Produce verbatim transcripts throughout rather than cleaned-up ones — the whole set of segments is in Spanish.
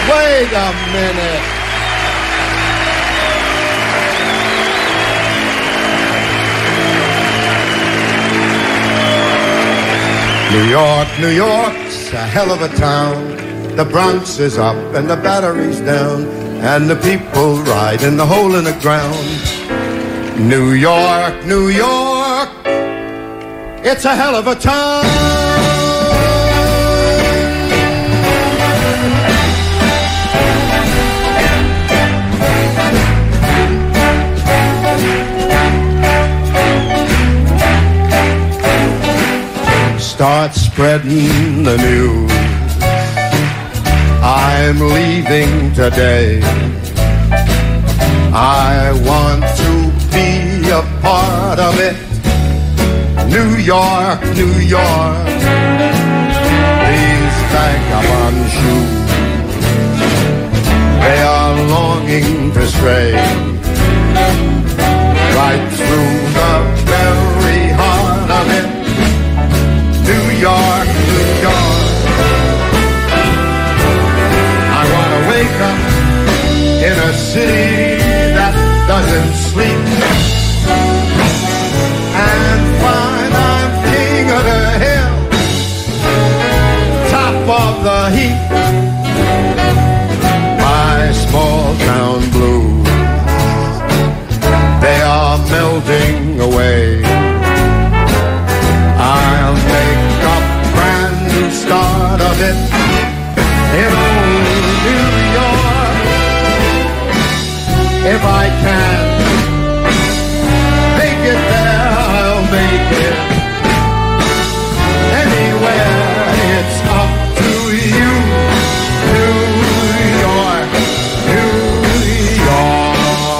Wait a minute. New York, New York's a hell of a town. The Bronx is up and the Battery's down, and the people ride in the hole in the ground. New York, New York, it's a hell of a town. Start spreading the news. I'm leaving today. I want to be a part of it. New York, New York, these vagabond shoes, they are longing to stray right through the very heart of it. New York, New York, I want to wake up in a city that doesn't sleep and find I'm king of the hill, top of the heap. My small town blues, they are melting away. I'll make a brand new start of it in old New York. If I can make it there, I'll make it anywhere. It's up to you, New York, New York.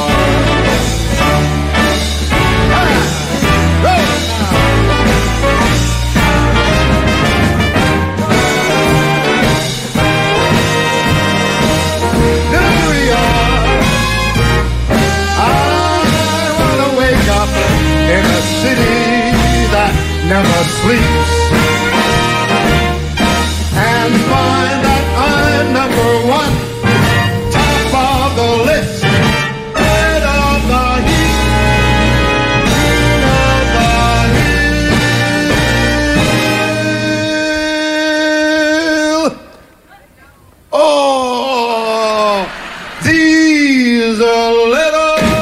In a city that never sleeps and find that I'm number one, top of the list, head of the heat, queen of the hill. Oh, these are little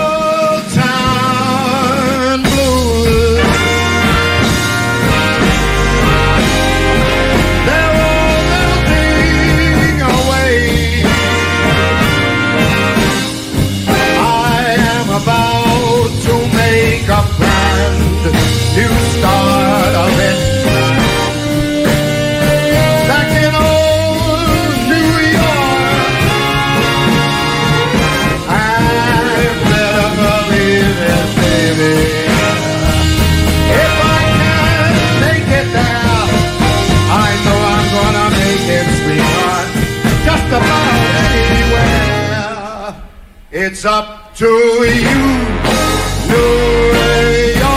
new start of it. Back in old New York, I better believe it, baby. If I can make it there, I know I'm gonna make it, sweetheart. Just about anywhere. It's up to you, New York.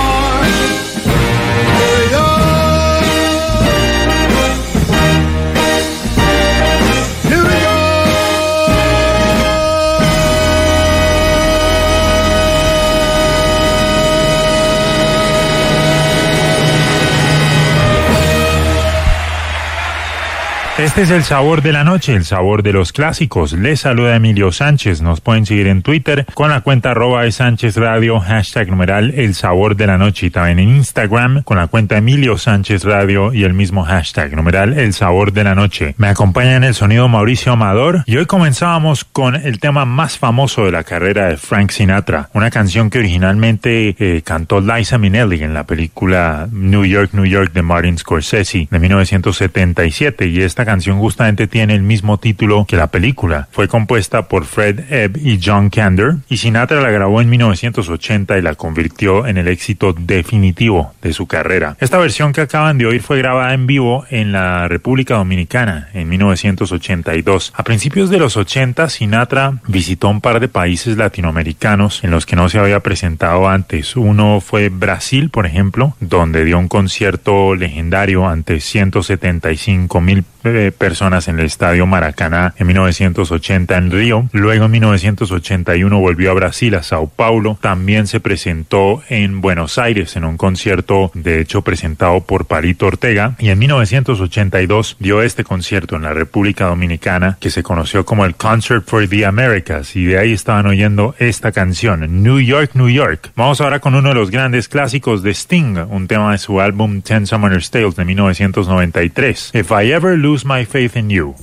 Este es el sabor de la noche, el sabor de los clásicos. Les saluda Emilio Sánchez. Nos pueden seguir en Twitter con la cuenta arroba de Sánchez Radio, hashtag numeral el sabor de la noche. Y también en Instagram con la cuenta Emilio Sánchez Radio y el mismo hashtag numeral el sabor de la noche. Me acompaña en el sonido Mauricio Amador y hoy comenzábamos con el tema más famoso de la carrera de Frank Sinatra. Una canción que originalmente eh, cantó Liza Minnelli en la película New York, New York de Martin Scorsese de mil novecientos setenta y siete, y esta canción justamente tiene el mismo título que la película. Fue compuesta por Fred Ebb y John Kander y Sinatra la grabó en mil novecientos ochenta y la convirtió en el éxito definitivo de su carrera. Esta versión que acaban de oír fue grabada en vivo en la República Dominicana en mil novecientos ochenta y dos. A principios de los ochenta, Sinatra visitó un par de países latinoamericanos en los que no se había presentado antes. Uno fue Brasil, por ejemplo, donde dio un concierto legendario ante ciento setenta y cinco mil eh, personas en el Estadio Maracaná en mil novecientos ochenta en Río. Luego en mil novecientos ochenta y uno volvió a Brasil, a Sao Paulo. También se presentó en Buenos Aires en un concierto, de hecho presentado por Palito Ortega. Y en mil novecientos ochenta y dos dio este concierto en la República Dominicana que se conoció como el Concert for the Americas, y de ahí estaban oyendo esta canción, New York, New York. Vamos ahora con uno de los grandes clásicos de Sting, un tema de su álbum Ten Summoner's Tales de mil novecientos noventa y tres, If I Ever Lose My Faith in You.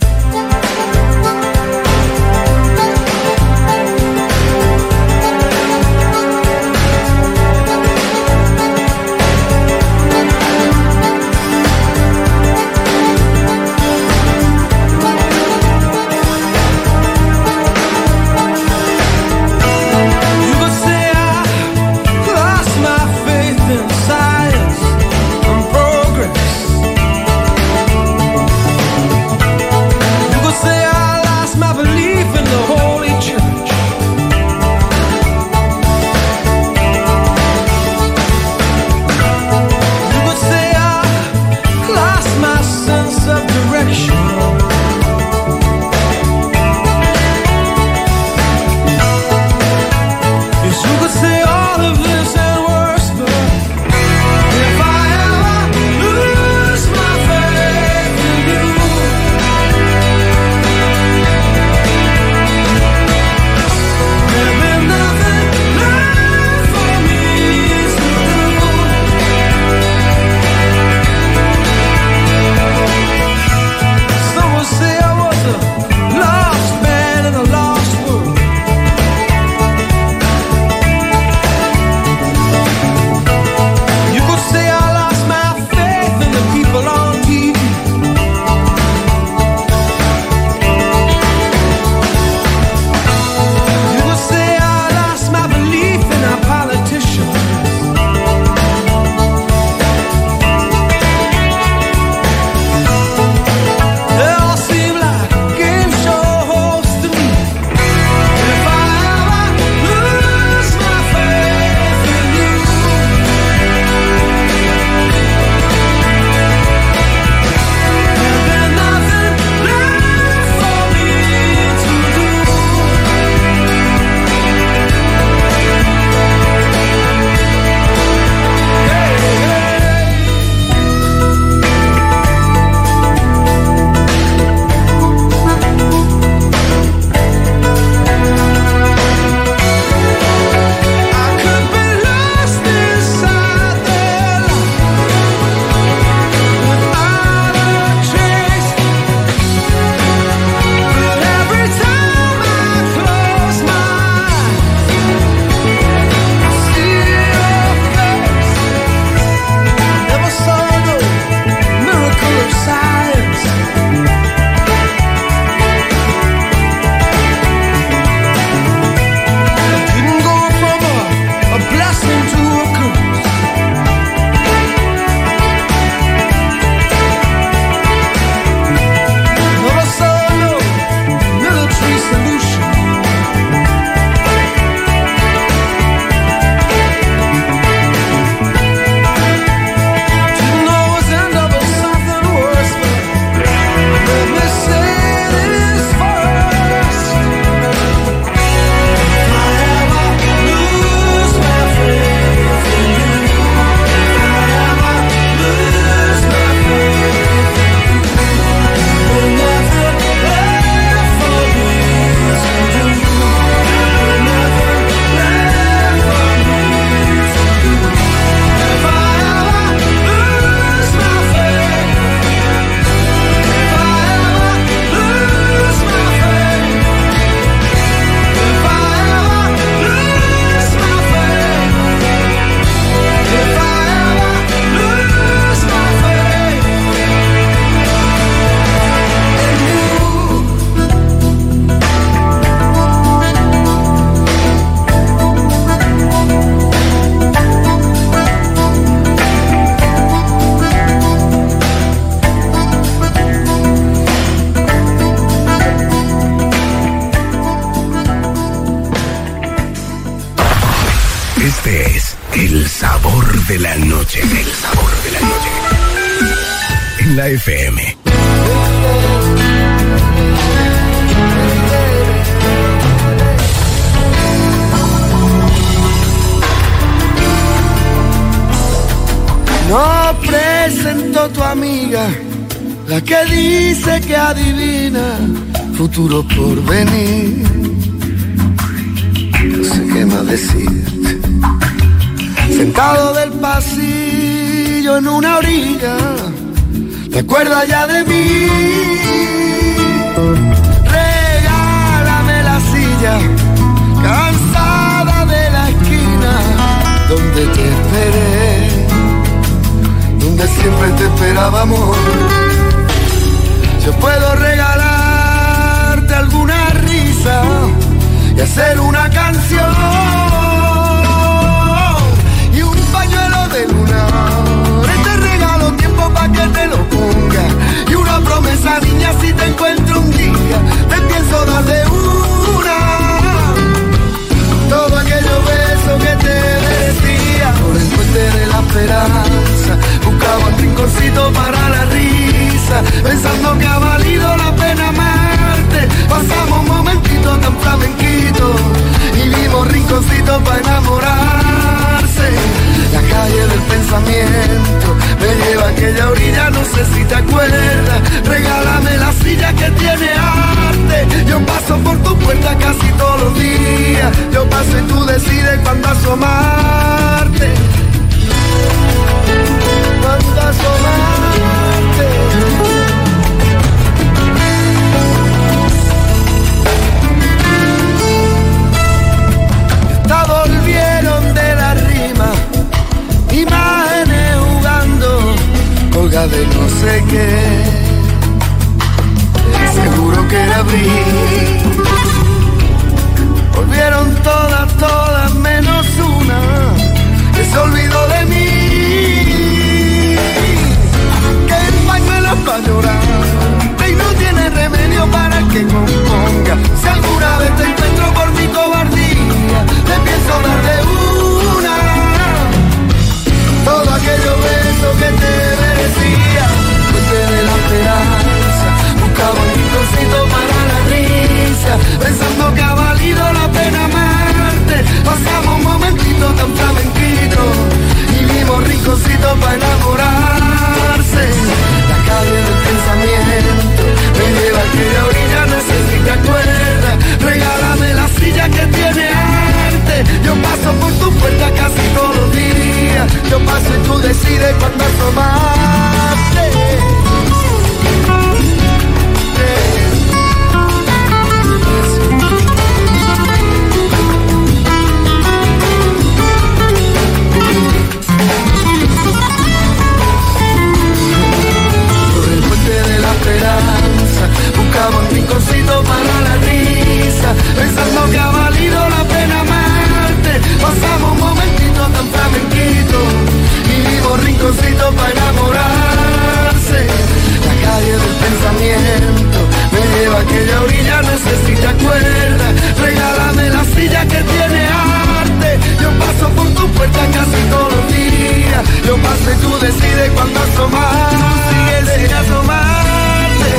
Este es el sabor de la noche. El sabor de la noche. En la F M. siendo tu amiga, la que dice que adivina futuro por venir. No sé qué más decirte. Sentado del pasillo en una orilla, ¿te acuerdas ya de mí? Regálame la silla, cansada de la esquina donde te esperé, donde siempre te esperábamos. Yo puedo regalarte alguna risa y hacer una canción y un pañuelo de luna. Te regalo tiempo pa' que te lo ponga y una promesa, niña, si te encuentro un día te pienso dar de una. Todo aquellos besos que te decía por el puente de la esperanza, buscaba un rinconcito para la risa, pensando que ha valido la pena amarte. Pasamos un momentito tan flamenquito y vimos rinconcitos para enamorarse. La calle del pensamiento me lleva a aquella orilla, no sé si te acuerdas. Regálame la silla que tiene arte. Yo paso por tu puerta casi todos los días. Yo paso y tú decides cuándo asomarte. Cuándo asomarte. Esta volvieron de la rima, imágenes jugando, colga de no sé qué. Seguro que era abril. Volvieron todas, todas menos una que se olvidó de mí. Que el pañuelo es para llorar y no tiene remedio para el que componga. Si alguna vez te encuentro por mi cobardía, te pienso dar de una. Todo aquello beso que te merecía, fuente de la esperanza, buscaba un rinconcito para la risa, pensando que ha valido la pena amarte. Pasamos un momentito tan flamenquito y vimos rinconcitos para enamorarse. La calle del pensamiento me lleva a aquella orilla, no sé si te acuerdas. Regálame la silla que tiene arte. Yo paso por tu puerta casi todos los días. Yo paso y tú decides cuándo asomarte. Buscaba un rinconcito para la risa, pensando que ha valido la pena amarte. Pasamos un momentito tan flamenquito y vimos rinconcitos para enamorarse. La calle del pensamiento me lleva a aquella orilla, no sé si te acuerdas. Regálame la silla que tiene arte. Yo paso por tu puerta casi todos los días. Yo paso y tú decides cuándo asomar. Tú sigues sin asomarte.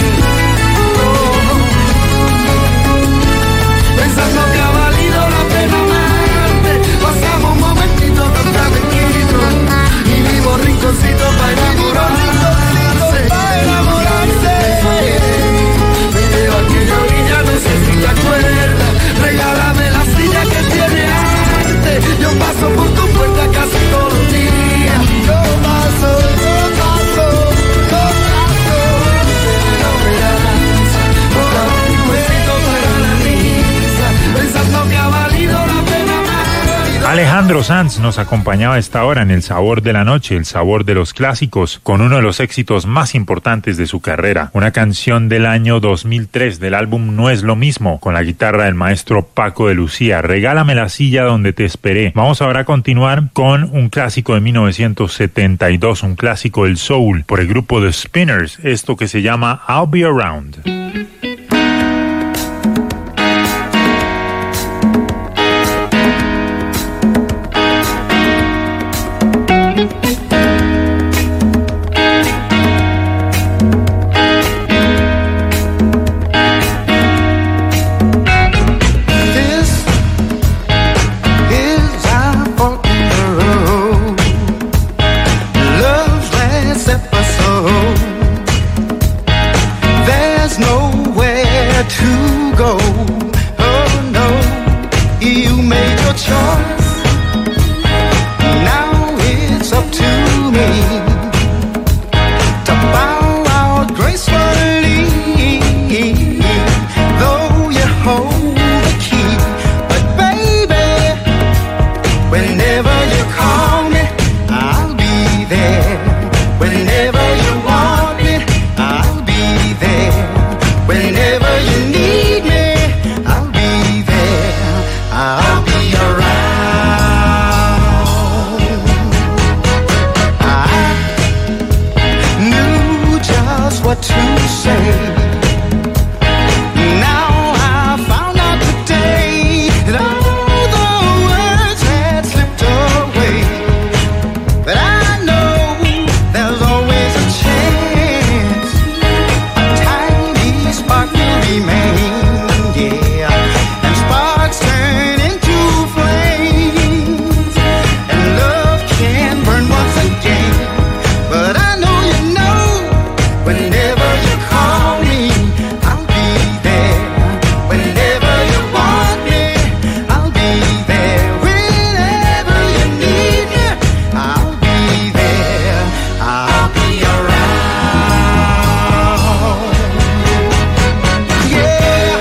Pensando que ha valido la pena amarte. Pasamos un momentito tan tranquilo y vimos rinconcitos para enamorarse, para enamorarse. Me lleva a aquella orilla, no sé si te acuerdas. Regálame la silla que tiene arte. Yo paso por tu puerta casi todos los días. Yo paso, yo paso, yo paso. No me das, no da un rinconcito para la risa, pensando que ha valido la pena amarte. Alejandro Sanz nos acompañaba a esta hora en El Sabor de la Noche, el sabor de los clásicos, con uno de los éxitos más importantes de su carrera, una canción del año dos mil tres del álbum No es lo mismo, con la guitarra del maestro Paco de Lucía, Regálame la silla donde te esperé. Vamos ahora a continuar con un clásico de mil novecientos setenta y dos, un clásico del soul, por el grupo The Spinners, esto que se llama I'll Be Around. Step by where to go. Oh no, you made your choice. Now it's up to me to bow out gracefully. Though you hold the key, but baby, whenever you call me, I'll be there. Whenever you want me, I'll be there. Whenever you need me, I'll be there. I'll be around. I knew just what to say. Now I found out today that all the words had slipped away. But I know there's always a chance, a tiny spark will remain, yeah. And sparks turn into flames, and love can burn once again. But I know you know, whenever you call me, I'll be there. Whenever you want me, I'll be there. Whenever you need me, I'll be there. I'll be around. Yeah.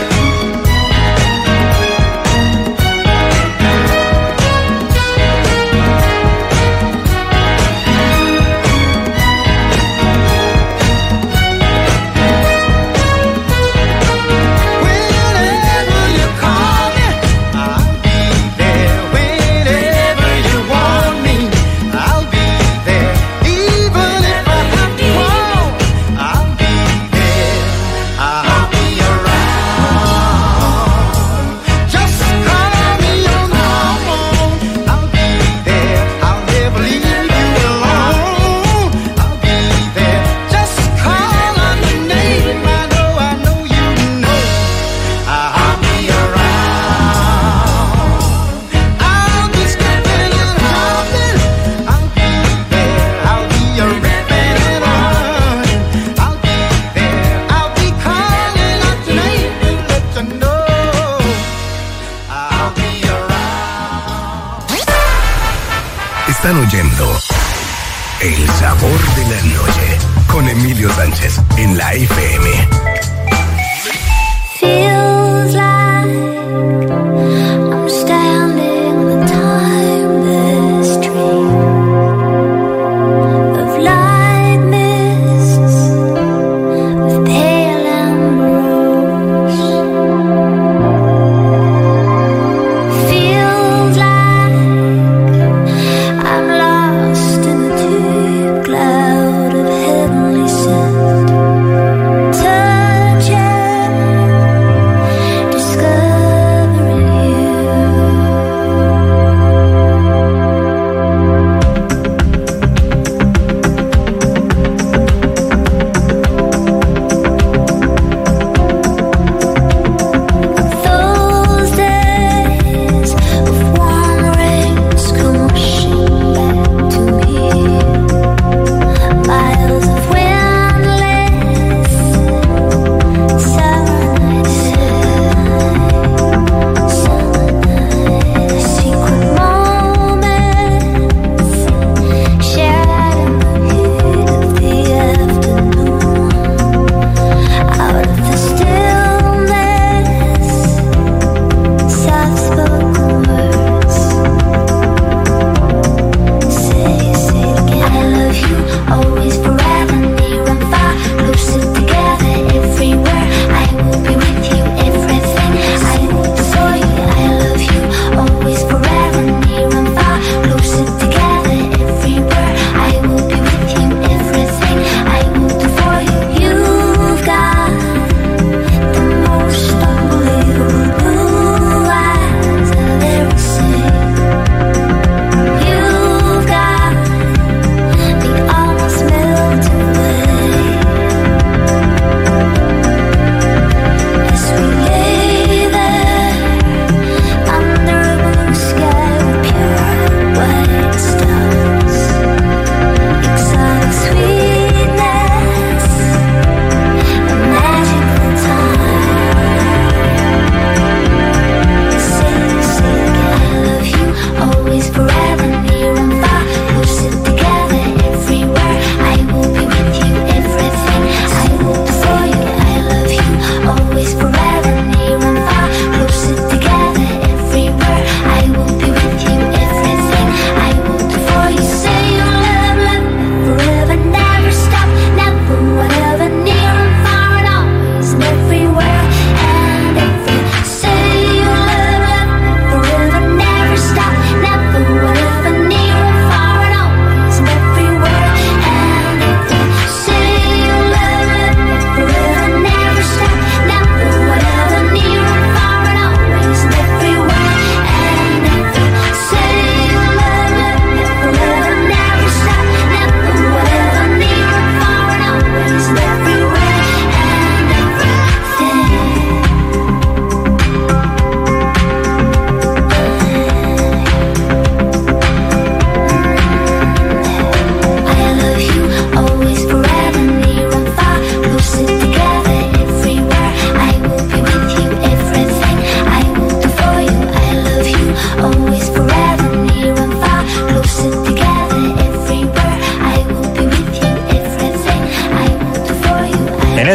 Whenever you call me, I'll be there. Whenever you want me, I'll be there. Even if I have to walk, I'll be there. I'll be around. Just call me on the phone. I'll be there. I'll never leave you alone. I'll be there. Just call on the name. I know, I know you know. I'll be around. I'll be stepping and hopping. I'll be there. I'll be a ripping and running. I'll be there. I'll be calling out your name to let you know. I'll be around. Están oyendo El Sabor de la Noche con Emilio Sánchez en la F M. Feels like I'm standing on a timeless dream of light mists with pale ambrose. Feels like I'm lost in the deep cloud of heavenly scent. Turn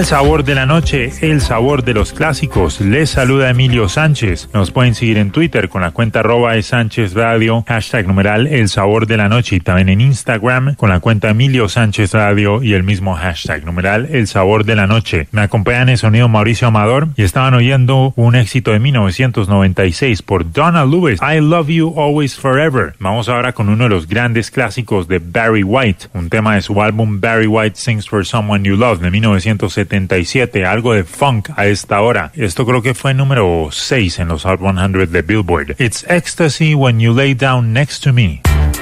el sabor de la noche, el sabor de los clásicos. Les saluda Emilio Sánchez. Nos pueden seguir en Twitter con la cuenta arroba Sánchez Radio, hashtag numeral el sabor de la noche, y también en Instagram con la cuenta Emilio Sánchez Radio y el mismo hashtag numeral el sabor de la noche. Me acompañan en el sonido Mauricio Amador y estaban oyendo un éxito de mil novecientos noventa y seis por Donna Lewis, I Love You Always Forever. Vamos ahora con uno de los grandes clásicos de Barry White, un tema de su álbum Barry White Sings for Someone You Love de mil novecientos setenta y siete, algo de funk a esta hora. Esto creo que fue número seis en los Hot cien de Billboard. It's Ecstasy When You Lay Down Next to Me.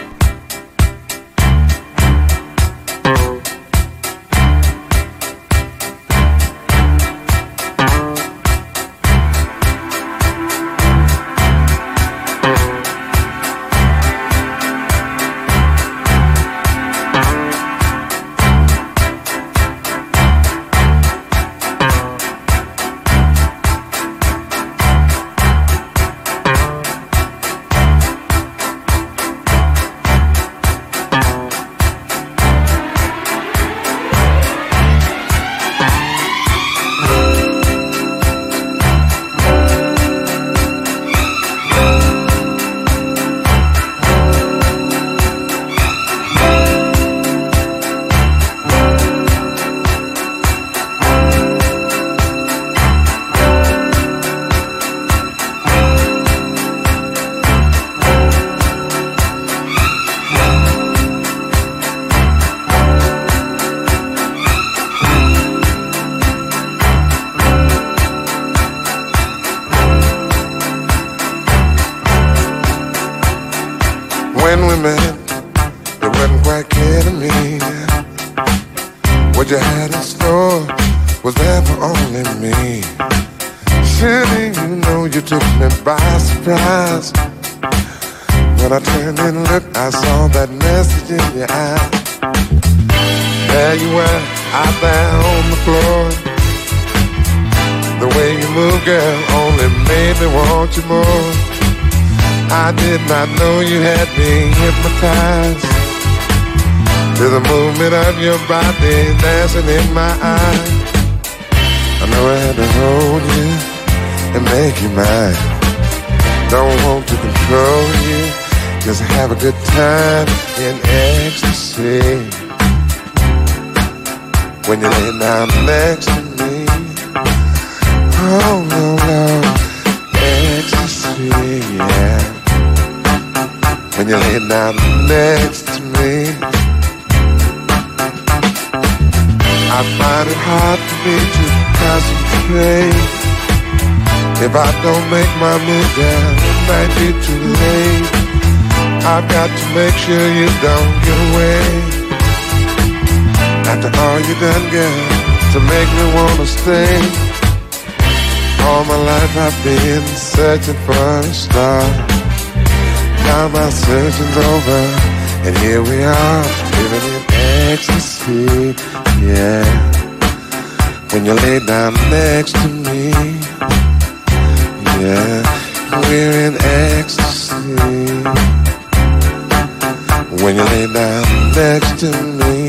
When we met, it wasn't quite clear to me. What you had in store was there for only me. Surely you know you took me by surprise. When I turned and looked, I saw that message in your eye. There you were, out there on the floor. The way you move, girl, only made me want you more. I did not know you had me hypnotized to the movement of your body dancing in my eyes. I know I had to hold you and make you mine. Don't want to control you, just have a good time in ecstasy. When you lay down next to me, oh, no, no, ecstasy, yeah. When you lay down next to me, I find it hard for me to concentrate. If I don't make my move, girl, it might be too late. I've got to make sure you don't get away. After all you done, girl, to make me wanna stay. All my life I've been searching for a star. Now my searching's over, and here we are, living in ecstasy, yeah. When you lay down next to me, yeah, we're in ecstasy. When you lay down next to me,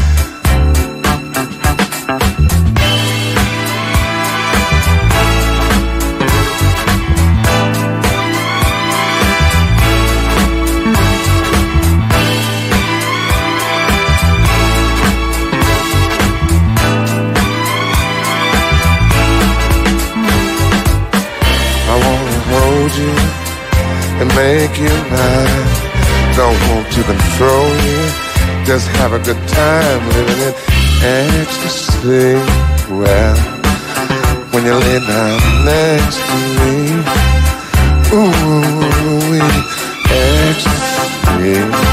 and make you mine. Don't want to control you, just have a good time living in ecstasy. Well, when you lay down next to me, ooh, ecstasy.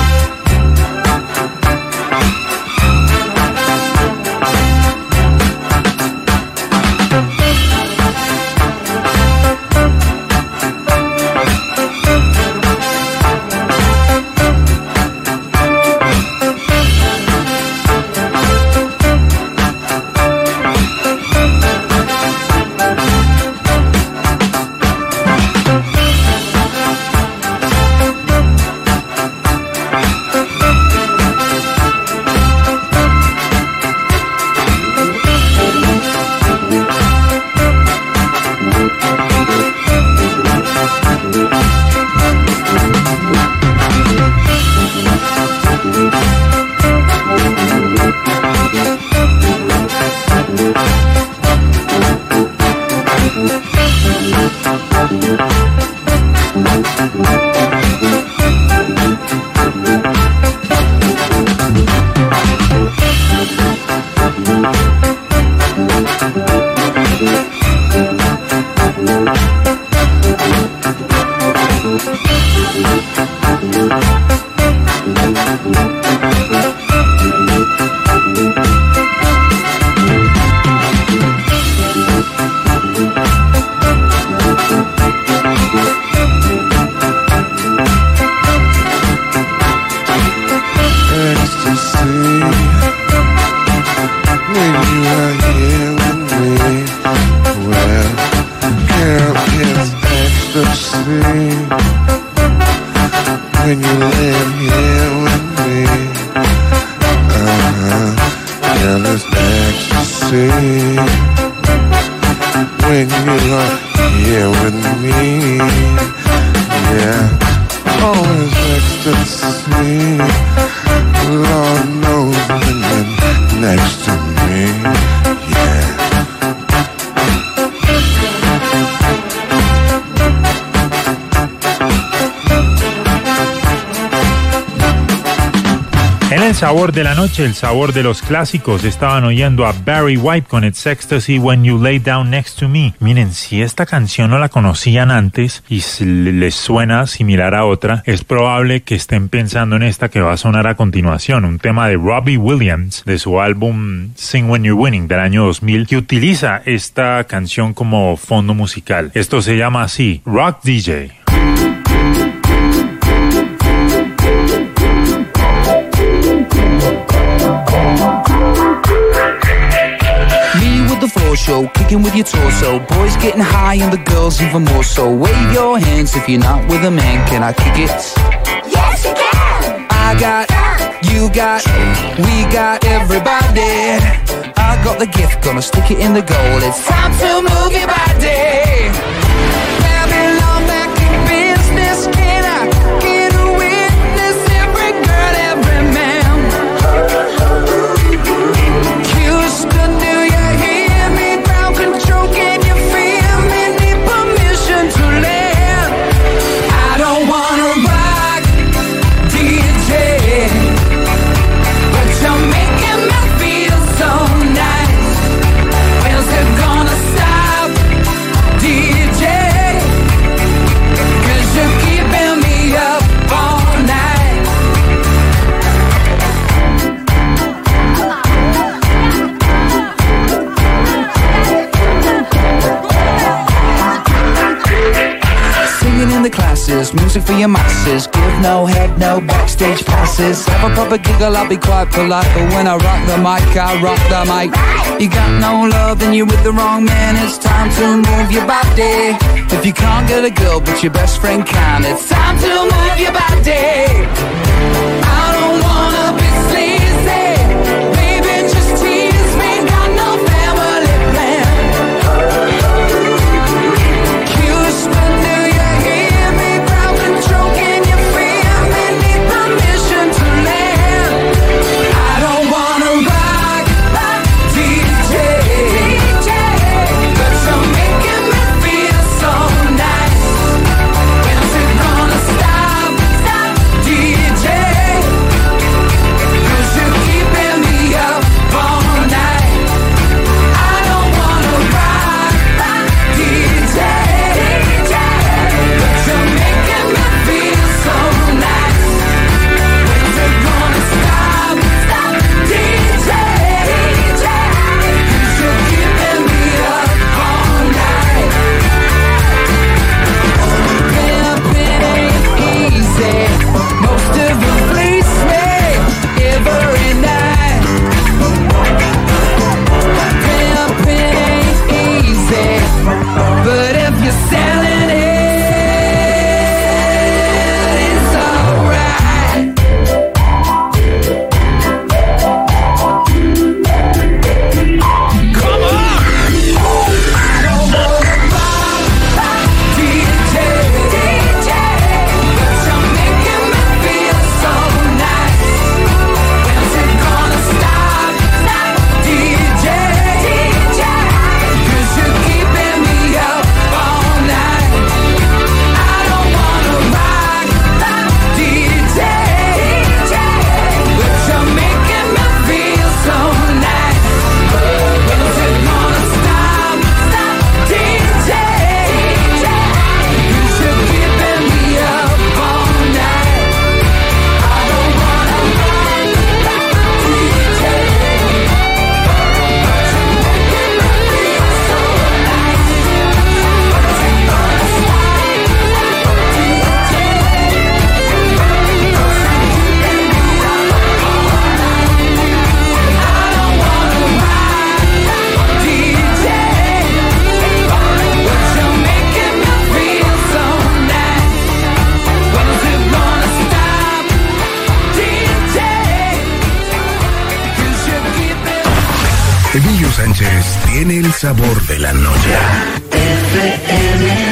Sabor de la noche, el sabor de los clásicos. Estaban oyendo a Barry White con It's Ecstasy When You Lay Down Next to Me. Miren, si esta canción no la conocían antes y les suena similar a otra, es probable que estén pensando en esta que va a sonar a continuación, un tema de Robbie Williams de su álbum Sing When You're Winning del año dos mil, que utiliza esta canción como fondo musical. Esto se llama así, Rock D J. Floor show, kicking with your torso. Boys getting high and the girls even more so. Wave your hands if you're not with a man. Can I kick it? Yes, you can. I got, you got, we got everybody. I got the gift, gonna stick it in the goal. It's time to move your body. Babylon back in business. Can I get a witness? Every girl, every man. Houston, do you hear me? Ground control, can you feel me? Need permission to land. I don't wanna rock D J, but you're making me feel so nice. Where's it gonna stop, D J? Cause you're keeping me up all night. Singing in the classes, music for your masses. Give no head, no backstage passes. Have a proper giggle, I'll be quite polite. But when I rock the mic, I rock the mic. You got no love, then you're with the wrong man. It's time to move your body. If you can't get a girl, but your best friend can, it's time to move your body. I don't wanna be sleazy. Baby, just tease me. Got no family plan. Houston, do you hear me? Ground control, can you feel me? Need permission to land. I don't wanna rock, rock D J, but you're making me feel so nice. When's it gonna stop, stop D J? tiene el sabor de la noche. F M.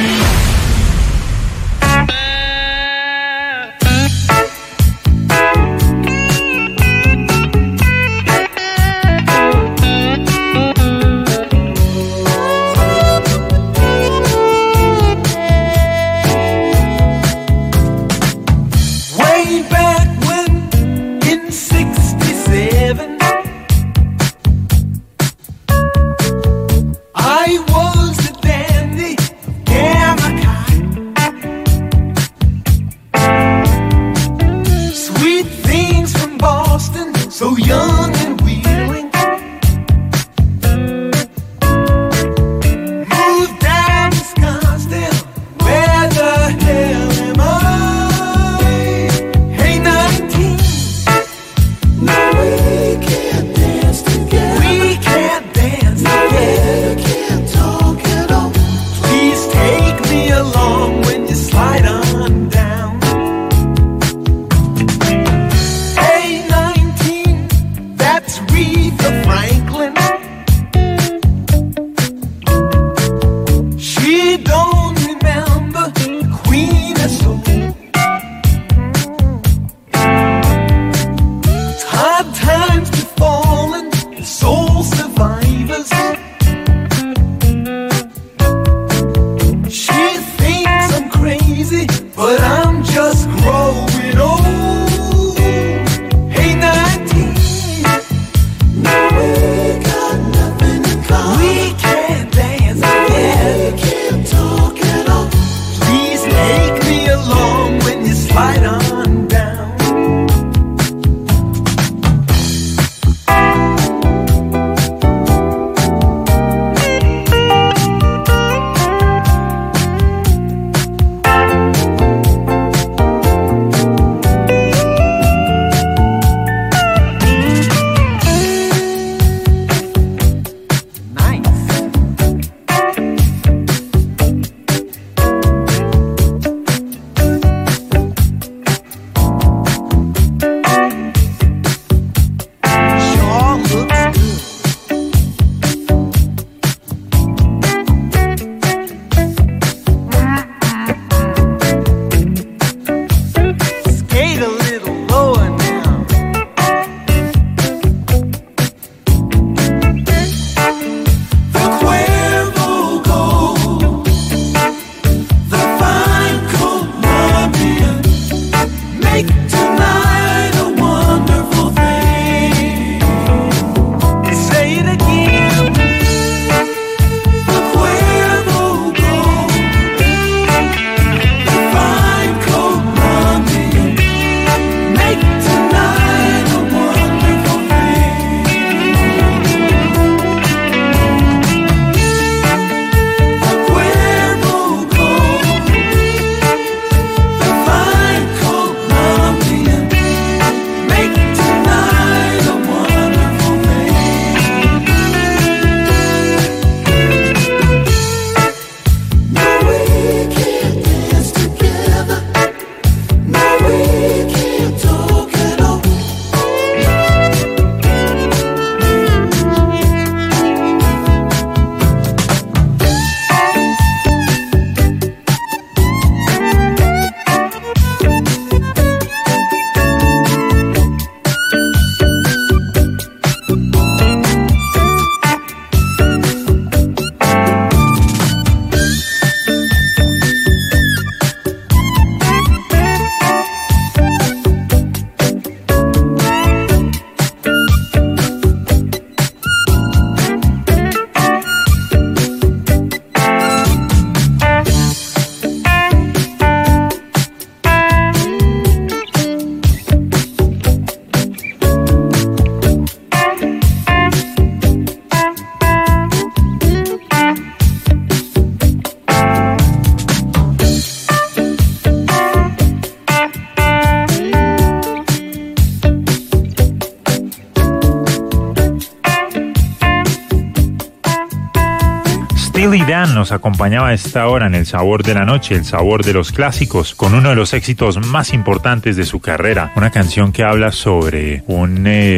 Steely Dan nos acompañaba a esta hora en El Sabor de la Noche, el sabor de los clásicos, con uno de los éxitos más importantes de su carrera, una canción que habla sobre un, eh,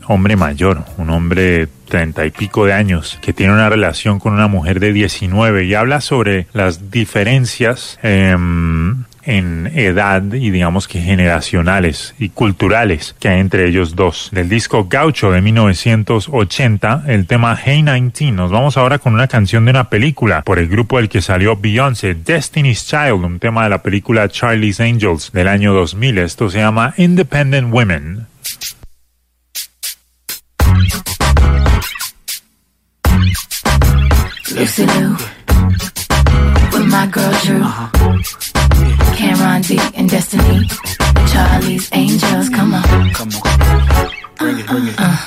hombre mayor, un hombre de treinta y pico de años, que tiene una relación con una mujer de diecinueve y habla sobre las diferencias eh, en edad y digamos que generacionales y culturales que hay entre ellos dos. Del disco Gaucho de mil novecientos ochenta, el tema Hey diecinueve. Nos vamos ahora con una canción de una película por el grupo del que salió Beyoncé, Destiny's Child, un tema de la película Charlie's Angels del año dos mil. Esto se llama Independent Women. Lucy Lou, with my girl Drew, uh-huh. Cameron D and Destiny, Charlie's Angels, come on. Come on, bring it, bring it. Uh,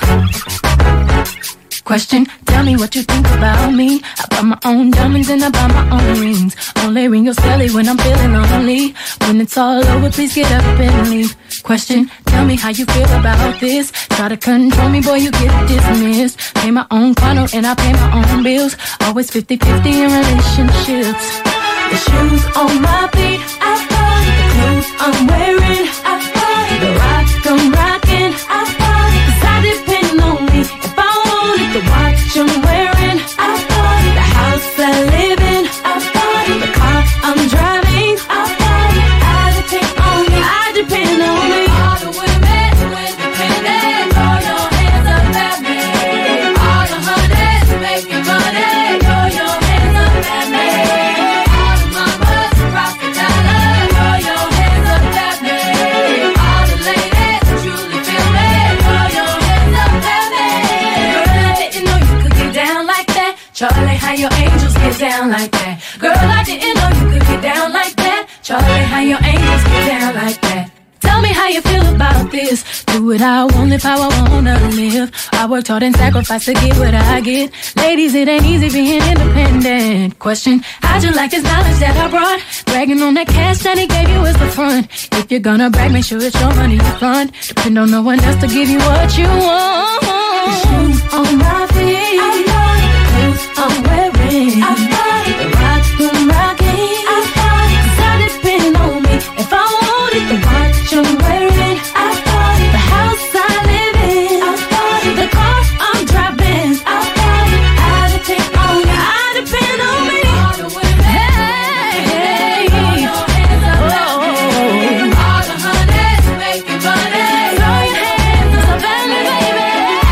uh. Question, tell me what you think about me. I buy my own diamonds and I buy my own rings. Only ring your celly when I'm feeling lonely. When it's all over, please get up and leave. Question, tell me how you feel about this. Try to control me, boy, you get dismissed. Pay my own condo and I pay my own bills. Always fifty-fifty in relationships. The shoes on my feet, I bought it. The clothes I'm wearing, I bought it. The rock I'm rocking, I bought it. Cause I depend on me if I want it. The watch I'm wearing, I bought it. The house I live in, I bought it. The car I'm driving, I bought it. I depend on me, I depend on me. All the women who independent, throw your hands up at me. All the hunters making money, throw your hands up at me. All the mamas who rock the dollar, throw your hands up at me. All the ladies who truly feel me, throw your hands up at me. Girl, I didn't know you could get down like that. Charlie, how your angels get down like that. Girl, I didn't know you could get down like that. Charlie, how your angels get down like that. Tell me how you feel about this. Do what I want, live how I wanna live. I worked hard and sacrificed to get what I get. Ladies, it ain't easy being independent. Question, how'd you like this knowledge that I brought? Bragging on that cash that he gave you is the front. If you're gonna brag, make sure it's your money you front. Depend on no one else to give you what you want. The shoes on my feet, I bought it. The clothes I'm wearing, I bought it. The rock I'm rocking, I bought it. Cause I depend on me if I want it. The watch I'm wearing, I bought it. The house I live in, I bought it. The car I'm driving, I bought it. I depend on me, I depend on me. All the women, hey, hey, throw your hands up at me. All the hunters making money, throw your hands up at me, baby.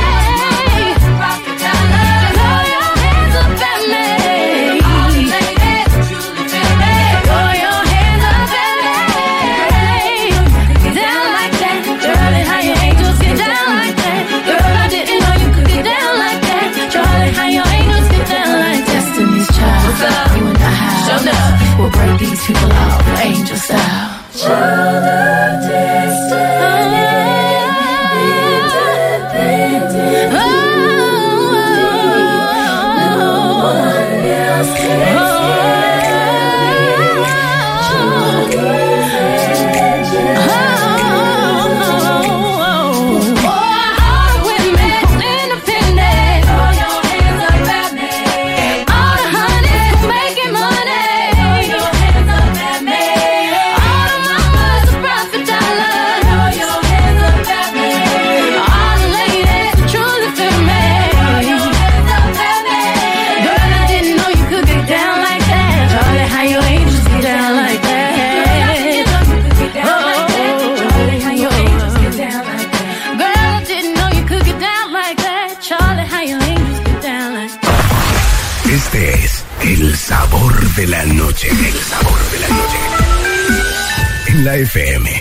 Rock the dollar, throw your hands up at me. All the ladies who truly feel me, throw your hands up at me. Get down like that, Charlie, how your angels get down like that. Girl, I didn't know you could get down like that. Charlie, how your angels get down like that. Destiny's Child, what's up? You and I have, show up. We'll break these people out, angel style. Child of destiny, independent. Oh, no one else can Este es el sabor de la noche. El sabor de la noche. En la F M.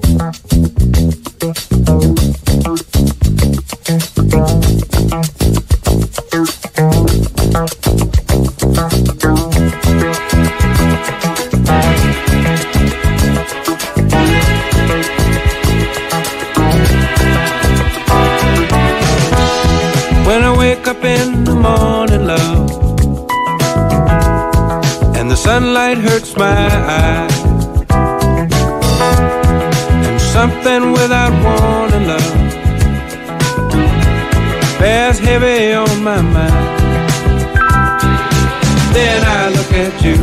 When I wake up in the morning, love, and the sunlight hurts my eyes, and something without warning, love, bears heavy on my mind. Then I look at you,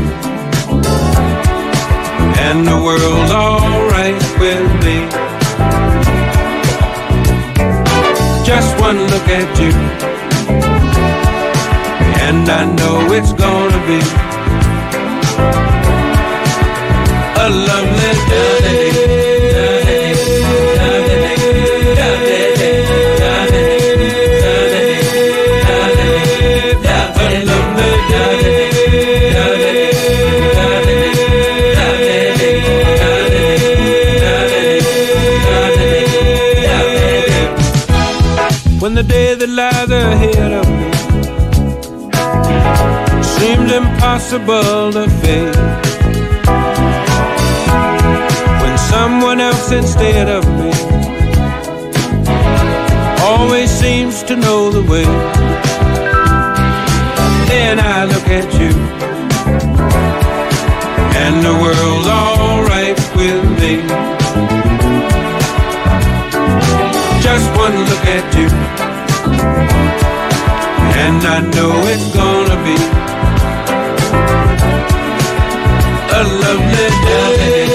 and the world's alright with me. Just look at you, and I know it's gonna be a lovely day. When the day that lies ahead of me seems impossible to face, when someone else instead of me always seems to know the way, then I look at you and the world's alright with me. Just one look at you and I know it's gonna be a lovely day.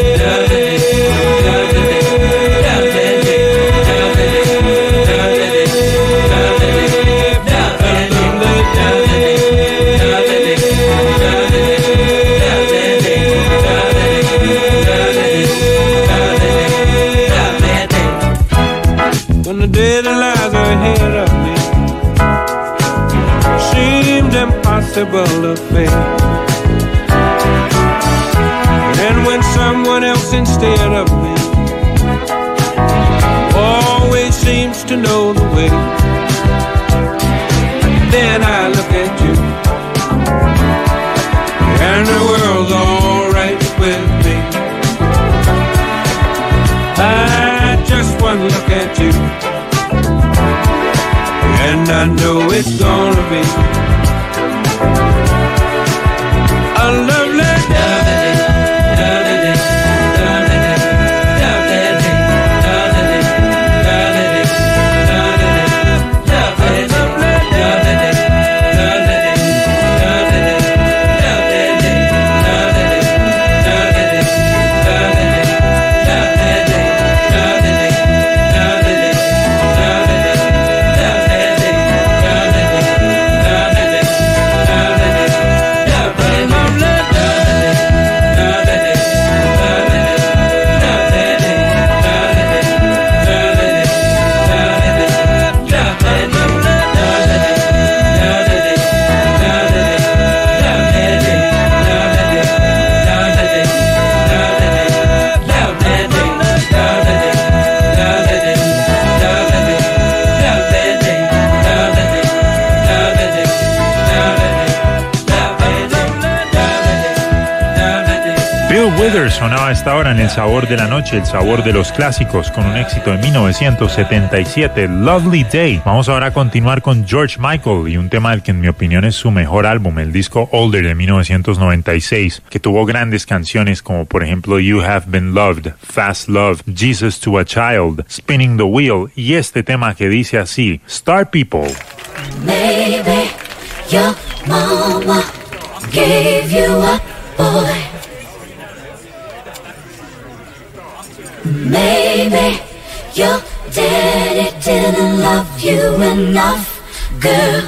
When the day that lies ahead of me seemed impossible to face, and when someone else instead of me always seems to know the way, then I look at you and the world's alright with me. I just one look at you and I know it's gonna be a lovely day. Sonaba a esta hora en El Sabor de la Noche, el sabor de los clásicos, con un éxito de mil novecientos setenta y siete, Lovely Day. Vamos ahora a continuar con George Michael y un tema del que en mi opinión es su mejor álbum, el disco Older de mil novecientos noventa y seis, que tuvo grandes canciones como por ejemplo You Have Been Loved, Fast Love, Jesus to a Child, Spinning the Wheel y este tema que dice así, Star People. Maybe your mama gave you a boy. Maybe your daddy didn't love you enough, girl.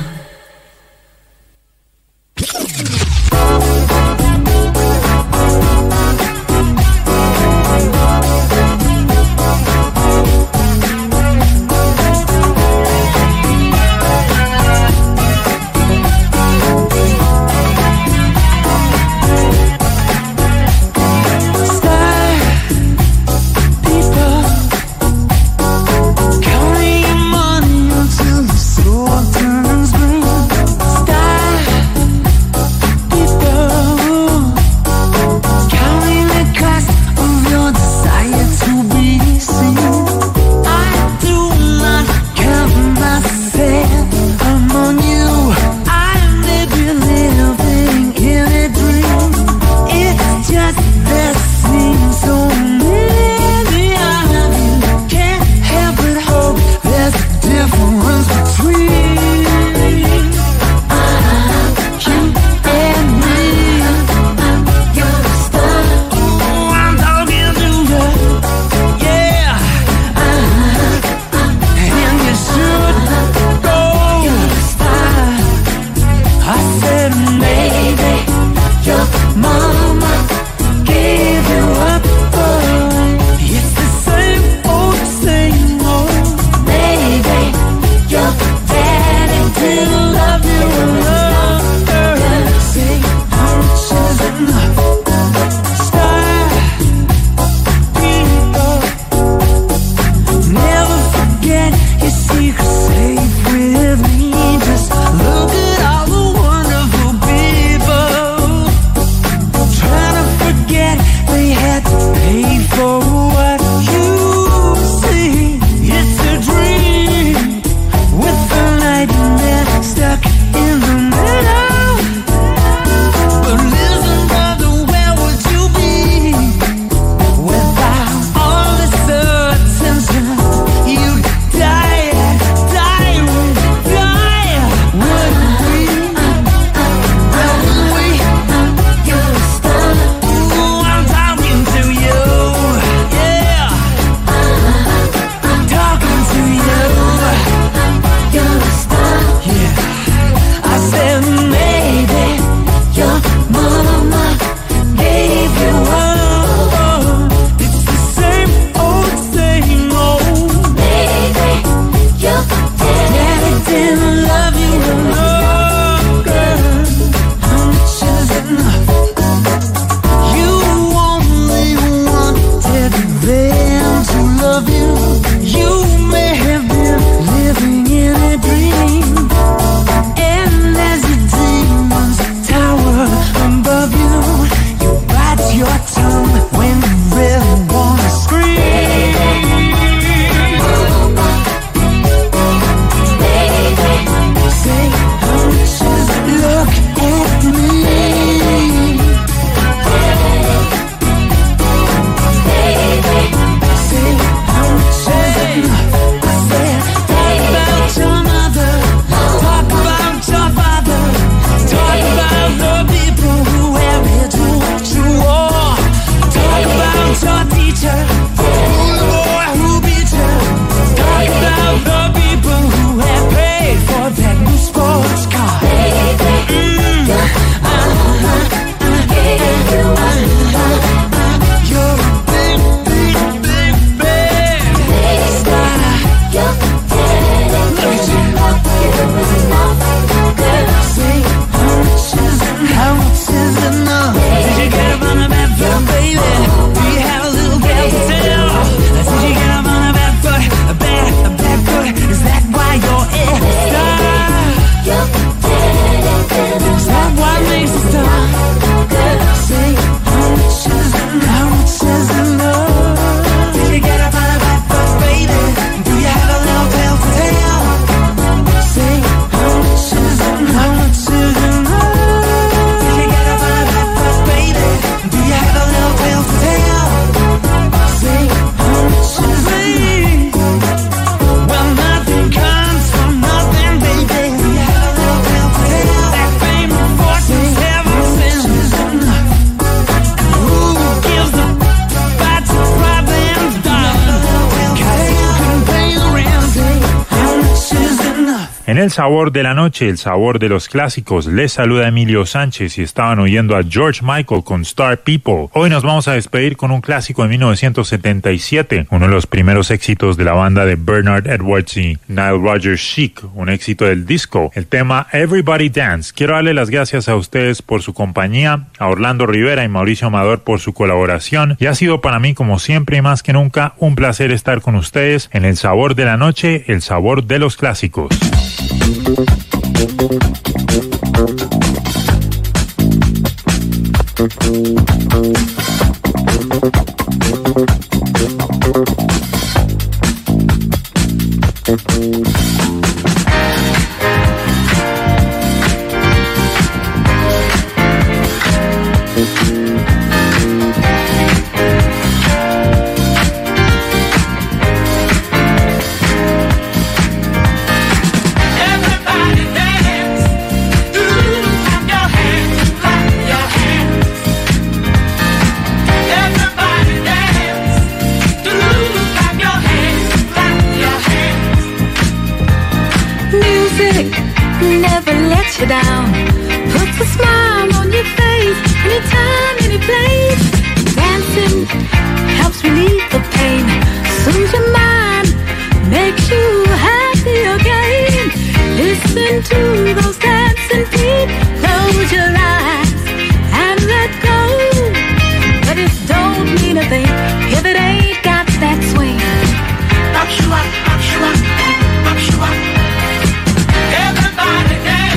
el sabor de la noche, el sabor de los clásicos. Les saluda Emilio Sánchez y estaban oyendo a George Michael con Star People. Hoy nos vamos a despedir con un clásico de mil novecientos setenta y siete, uno de los primeros éxitos de la banda de Bernard Edwards y Nile Rodgers, Chic, un éxito del disco, el tema Everybody Dance. Quiero darle las gracias a ustedes por su compañía, a Orlando Rivera y Mauricio Amador por su colaboración, y ha sido para mí, como siempre y más que nunca, un placer estar con ustedes en el sabor de la noche, el sabor de los clásicos. You down, puts a smile on your face, anytime, any place. Dancing helps relieve the pain, soothes your mind, makes you happy again. Listen to those dancing feet, close your eyes and let go. But it don't mean a thing if it ain't got that swing. Rock you up, rock you up, rock you up. Everybody dance.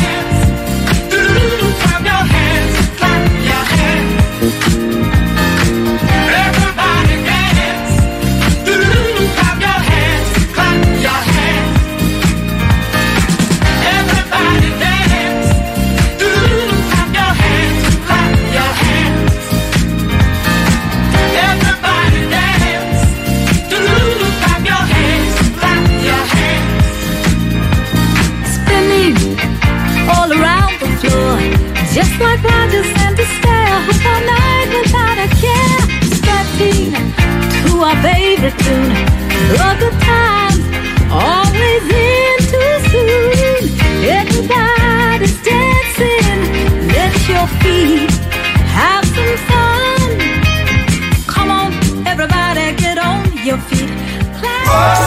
Just like Rogers and Estelle, hook all night without a care. Stepping to our favorite tune, the good times always in too soon. Everybody's dancing, let your feet have some fun. Come on, everybody, get on your feet. Clap.